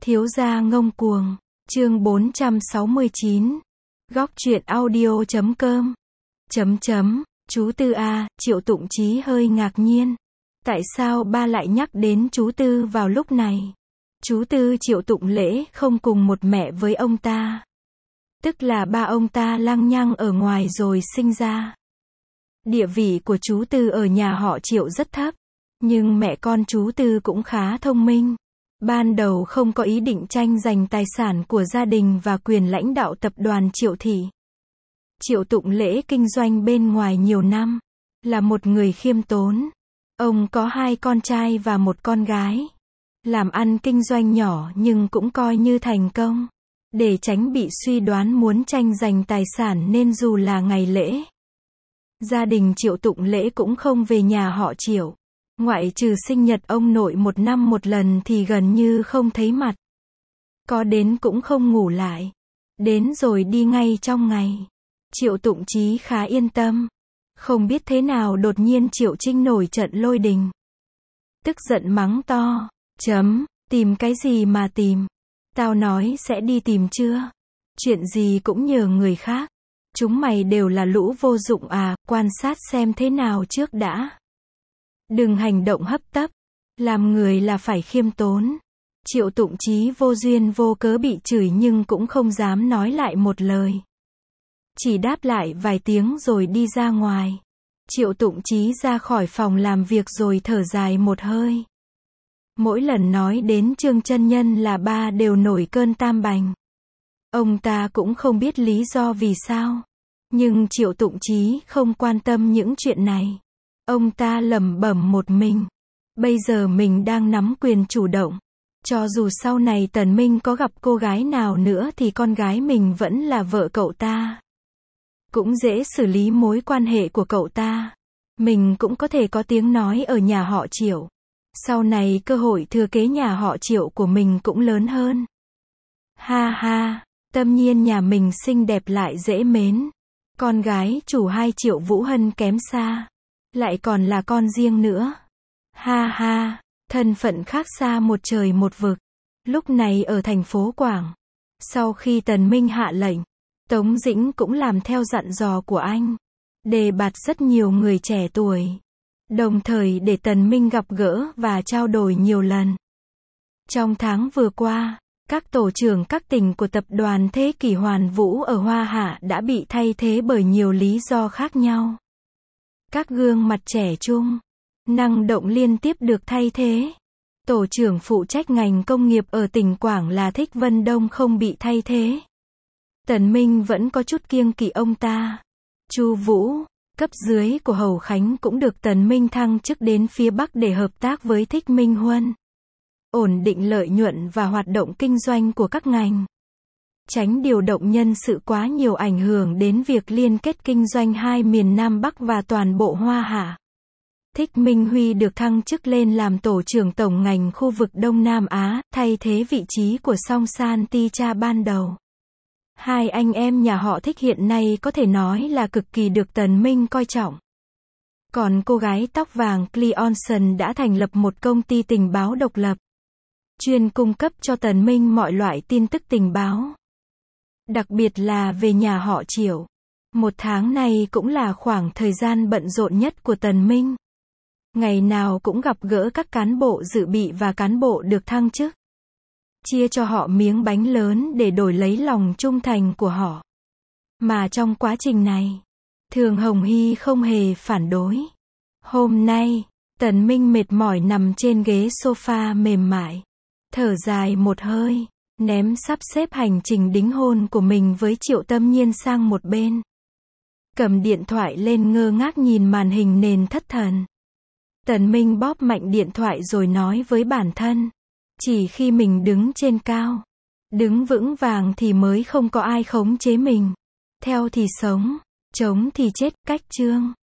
Thiếu gia ngông cuồng, chương 469. Góc truyện audio.com. Chú Tư à, Triệu Tụng Chí hơi ngạc nhiên. Tại sao ba lại nhắc đến chú Tư vào lúc này? Chú Tư Triệu Tụng Lễ không cùng một mẹ với ông ta. Tức là ba ông ta lăng nhăng ở ngoài rồi sinh ra. Địa vị của chú Tư ở nhà họ Triệu rất thấp. Nhưng mẹ con chú Tư cũng khá thông minh. Ban đầu không có ý định tranh giành tài sản của gia đình và quyền lãnh đạo tập đoàn Triệu Thị. Triệu Tụng Lễ kinh doanh bên ngoài nhiều năm. Là một người khiêm tốn. Ông có 2 con trai và 1 con gái. Làm ăn kinh doanh nhỏ nhưng cũng coi như thành công. Để tránh bị suy đoán muốn tranh giành tài sản nên dù là ngày lễ, gia đình Triệu Tụng Lễ cũng không về nhà họ Triệu. Ngoại trừ sinh nhật ông nội 1 năm 1 lần thì gần như không thấy mặt. Có đến cũng không ngủ lại. Đến rồi đi ngay trong ngày. Triệu Tụng Chí khá yên tâm. Không biết thế nào đột nhiên Triệu Trinh nổi trận lôi đình. Tức giận mắng to. Tìm cái gì mà tìm? Tao nói sẽ đi tìm chưa? Chuyện gì cũng nhờ người khác. Chúng mày đều là lũ vô dụng à, quan sát xem thế nào trước đã. Đừng hành động hấp tấp. Làm người là phải khiêm tốn. Triệu Tụng Chí vô duyên vô cớ bị chửi nhưng cũng không dám nói lại một lời. Chỉ đáp lại vài tiếng rồi đi ra ngoài. Triệu Tụng Chí ra khỏi phòng làm việc rồi thở dài một hơi. Mỗi lần nói đến Trương Chân Nhân là ba đều nổi cơn tam bành. Ông ta cũng không biết lý do vì sao. Nhưng Triệu Tụng Chí không quan tâm những chuyện này. Ông ta lẩm bẩm một mình. Bây giờ mình đang nắm quyền chủ động. Cho dù sau này Tần Minh có gặp cô gái nào nữa thì con gái mình vẫn là vợ cậu ta. Cũng dễ xử lý mối quan hệ của cậu ta. Mình cũng có thể có tiếng nói ở nhà họ Triệu. Sau này cơ hội thừa kế nhà họ Triệu của mình cũng lớn hơn. Ha ha, tâm nhiên nhà mình xinh đẹp lại dễ mến. Con gái chủ 2 Triệu Vũ Hân kém xa. Lại còn là con riêng nữa. Ha ha, thân phận khác xa một trời một vực. Lúc này ở thành phố Quảng. Sau khi Tần Minh hạ lệnh, Tống Dĩnh cũng làm theo dặn dò của anh. Đề bạt rất nhiều người trẻ tuổi. Đồng thời để Tần Minh gặp gỡ và trao đổi nhiều lần. Trong tháng vừa qua, các tổ trưởng các tỉnh của tập đoàn Thế Kỷ Hoàn Vũ ở Hoa Hạ đã bị thay thế bởi nhiều lý do khác nhau. Các gương mặt trẻ trung, năng động liên tiếp được thay thế. Tổ trưởng phụ trách ngành công nghiệp ở tỉnh Quảng là Thích Vân Đông không bị thay thế. Tần Minh vẫn có chút kiêng kỵ ông ta. Chu Vũ, cấp dưới của Hầu Khánh cũng được Tần Minh thăng chức đến phía Bắc để hợp tác với Thích Minh Huân. Ổn định lợi nhuận và hoạt động kinh doanh của các ngành. Tránh điều động nhân sự quá nhiều ảnh hưởng đến việc liên kết kinh doanh 2 miền Nam Bắc và toàn bộ Hoa Hạ. Thích Minh Huy được thăng chức lên làm tổ trưởng tổng ngành khu vực Đông Nam Á, thay thế vị trí của Song San Ti Cha ban đầu. 2 anh em nhà họ Thích hiện nay có thể nói là cực kỳ được Tần Minh coi trọng. Còn cô gái tóc vàng Cleonson đã thành lập một công ty tình báo độc lập. Chuyên cung cấp cho Tần Minh mọi loại tin tức tình báo. Đặc biệt là về nhà họ Triệu. 1 tháng này cũng là khoảng thời gian bận rộn nhất của Tần Minh. Ngày nào cũng gặp gỡ các cán bộ dự bị và cán bộ được thăng chức. Chia cho họ miếng bánh lớn để đổi lấy lòng trung thành của họ. Mà trong quá trình này, Thường Hồng Hy không hề phản đối. Hôm nay, Tần Minh mệt mỏi nằm trên ghế sofa mềm mại. Thở dài một hơi, ném sắp xếp hành trình đính hôn của mình với Triệu Tâm Nhiên sang một bên. Cầm điện thoại lên ngơ ngác nhìn màn hình nền thất thần. Tần Minh bóp mạnh điện thoại rồi nói với bản thân. Chỉ khi mình đứng trên cao, đứng vững vàng thì mới không có ai khống chế mình. Theo thì sống, chống thì chết, cách chương.